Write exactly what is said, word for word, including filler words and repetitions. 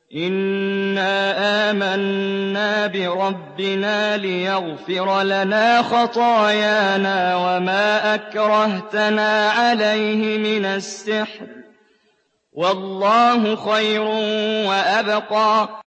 إِنَّا آمَنَّا بِرَبِّنَا لِيَغْفِرَ لَنَا خَطَايَانَا وَمَا أَكْرَهْتَنَا عَلَيْهِ مِنَ السِّحْرِ ۗ وَاللَّهُ خَيْرٌ وَأَبْقَىٰ